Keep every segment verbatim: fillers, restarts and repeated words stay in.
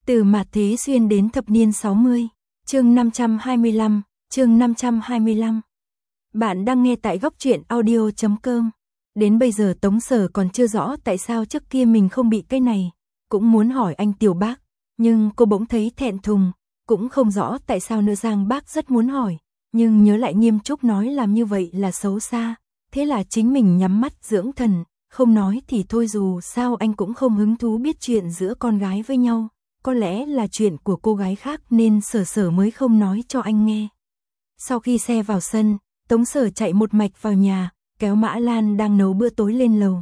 Từ mạt thế xuyên đến thập niên sáu mươi, chương năm trăm hai mươi lăm, chương năm trăm hai mươi lăm. Bạn đang nghe tại góc truyện audio chấm com. Đến bây giờ Tống Sở còn chưa rõ tại sao trước kia mình không bị cái này, cũng muốn hỏi anh Tiểu Bác, nhưng cô bỗng thấy thẹn thùng, cũng không rõ tại sao nữa. Giang Bác rất muốn hỏi, nhưng nhớ lại Nghiêm Trúc nói làm như vậy là xấu xa, thế là chính mình nhắm mắt dưỡng thần, không nói thì thôi, dù sao anh cũng không hứng thú biết chuyện giữa con gái với nhau. Có lẽ là chuyện của cô gái khác nên Sở Sở mới không nói cho anh nghe. Sau khi xe vào sân, Tống Sở chạy một mạch vào nhà, kéo Mã Lan đang nấu bữa tối lên lầu.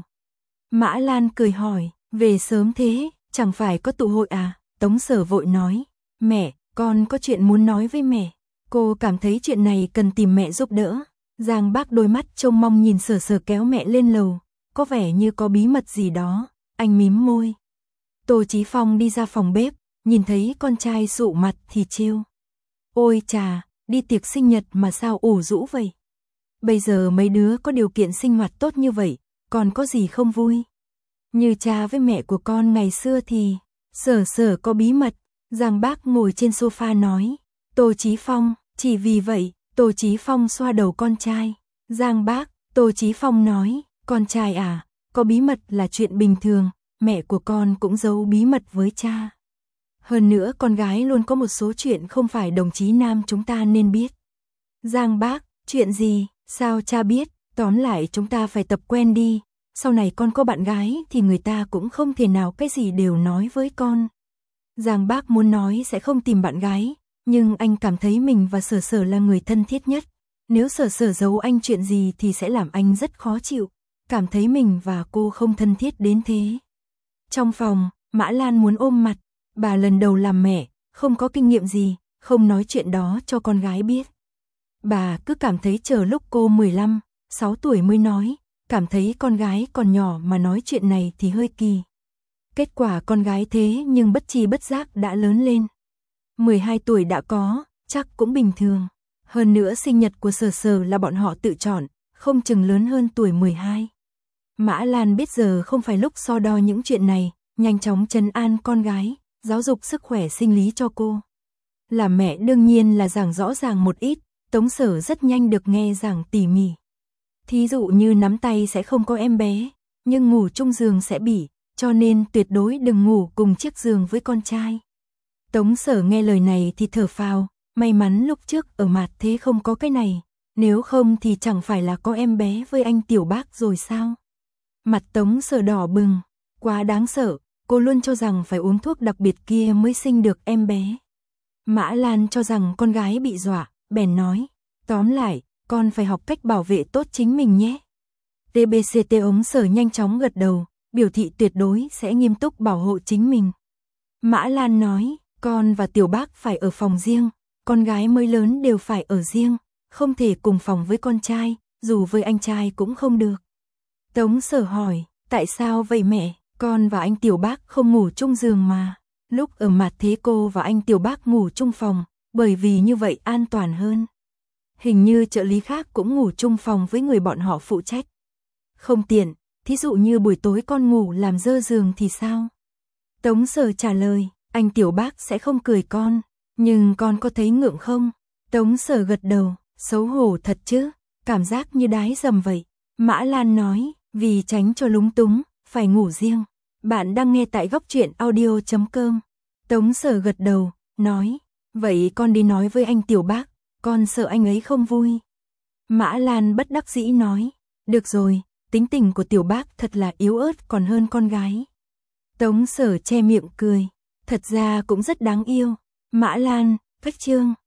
Mã Lan cười hỏi, về sớm thế, chẳng phải có tụ hội à? Tống Sở vội nói, mẹ, con có chuyện muốn nói với mẹ. Cô cảm thấy chuyện này cần tìm mẹ giúp đỡ. Giang Bác đôi mắt trông mong nhìn Sở Sở kéo mẹ lên lầu, có vẻ như có bí mật gì đó. Anh mím môi. Tô Chí Phong đi ra phòng bếp, nhìn thấy con trai sụ mặt thì trêu. Ôi chà, đi tiệc sinh nhật mà sao ủ rũ vậy? Bây giờ mấy đứa có điều kiện sinh hoạt tốt như vậy, còn có gì không vui? Như cha với mẹ của con ngày xưa thì, Sở Sở có bí mật. Giang Bác ngồi trên sofa nói. Tô Chí Phong, chỉ vì vậy, Tô Chí Phong xoa đầu con trai. Giang Bác, Tô Chí Phong nói, con trai à, có bí mật là chuyện bình thường. Mẹ của con cũng giấu bí mật với cha. Hơn nữa con gái luôn có một số chuyện không phải đồng chí nam chúng ta nên biết. Giang Bác, chuyện gì, sao cha biết? Tóm lại chúng ta phải tập quen đi. Sau này con có bạn gái thì người ta cũng không thể nào cái gì đều nói với con. Giang Bác muốn nói sẽ không tìm bạn gái, nhưng anh cảm thấy mình và Sở Sở là người thân thiết nhất. Nếu Sở Sở giấu anh chuyện gì thì sẽ làm anh rất khó chịu, cảm thấy mình và cô không thân thiết đến thế. Trong phòng, Mã Lan muốn ôm mặt, bà lần đầu làm mẹ, không có kinh nghiệm gì, không nói chuyện đó cho con gái biết. Bà cứ cảm thấy chờ lúc cô mười lăm, sáu tuổi mới nói, cảm thấy con gái còn nhỏ mà nói chuyện này thì hơi kỳ. Kết quả con gái thế nhưng bất tri bất giác đã lớn lên. mười hai tuổi đã có, chắc cũng bình thường. Hơn nữa sinh nhật của Sở Sở là bọn họ tự chọn, không chừng lớn hơn tuổi mười hai. Mã Lan biết giờ không phải lúc so đo những chuyện này, nhanh chóng trấn an con gái, giáo dục sức khỏe sinh lý cho cô. Làm mẹ đương nhiên là giảng rõ ràng một ít, Tống Sở rất nhanh được nghe giảng tỉ mỉ. Thí dụ như nắm tay sẽ không có em bé, nhưng ngủ chung giường sẽ bị, cho nên tuyệt đối đừng ngủ cùng chiếc giường với con trai. Tống Sở nghe lời này thì thở phào, may mắn lúc trước ở mạt thế không có cái này, nếu không thì chẳng phải là có em bé với anh Tiểu Bác rồi sao? Mặt Tống Sở đỏ bừng, quá đáng sợ, cô luôn cho rằng phải uống thuốc đặc biệt kia mới sinh được em bé. Mã Lan cho rằng con gái bị dọa, bèn nói, tóm lại, con phải học cách bảo vệ tốt chính mình nhé. tê bê xê tê Ống Sở nhanh chóng gật đầu, biểu thị tuyệt đối sẽ nghiêm túc bảo hộ chính mình. Mã Lan nói, con và Tiểu Bác phải ở phòng riêng, con gái mới lớn đều phải ở riêng, không thể cùng phòng với con trai, dù với anh trai cũng không được. Tống Sở hỏi, tại sao vậy mẹ, con và anh Tiểu Bác không ngủ chung giường mà. Lúc ở mạt thế cô và anh Tiểu Bác ngủ chung phòng, bởi vì như vậy an toàn hơn. Hình như trợ lý khác cũng ngủ chung phòng với người bọn họ phụ trách. Không tiện, thí dụ như buổi tối con ngủ làm dơ giường thì sao? Tống Sở trả lời, anh Tiểu Bác sẽ không cười con, nhưng con có thấy ngượng không? Tống Sở gật đầu, xấu hổ thật chứ, cảm giác như đái dầm vậy. Mã Lan nói, vì tránh cho lúng túng, phải ngủ riêng. Bạn đang nghe tại góc truyện audio chấm com. Tống Sở gật đầu, nói, vậy con đi nói với anh Tiểu Bác, con sợ anh ấy không vui. Mã Lan bất đắc dĩ nói, được rồi, tính tình của Tiểu Bác thật là yếu ớt còn hơn con gái. Tống Sở che miệng cười, thật ra cũng rất đáng yêu. Mã Lan, phách trương.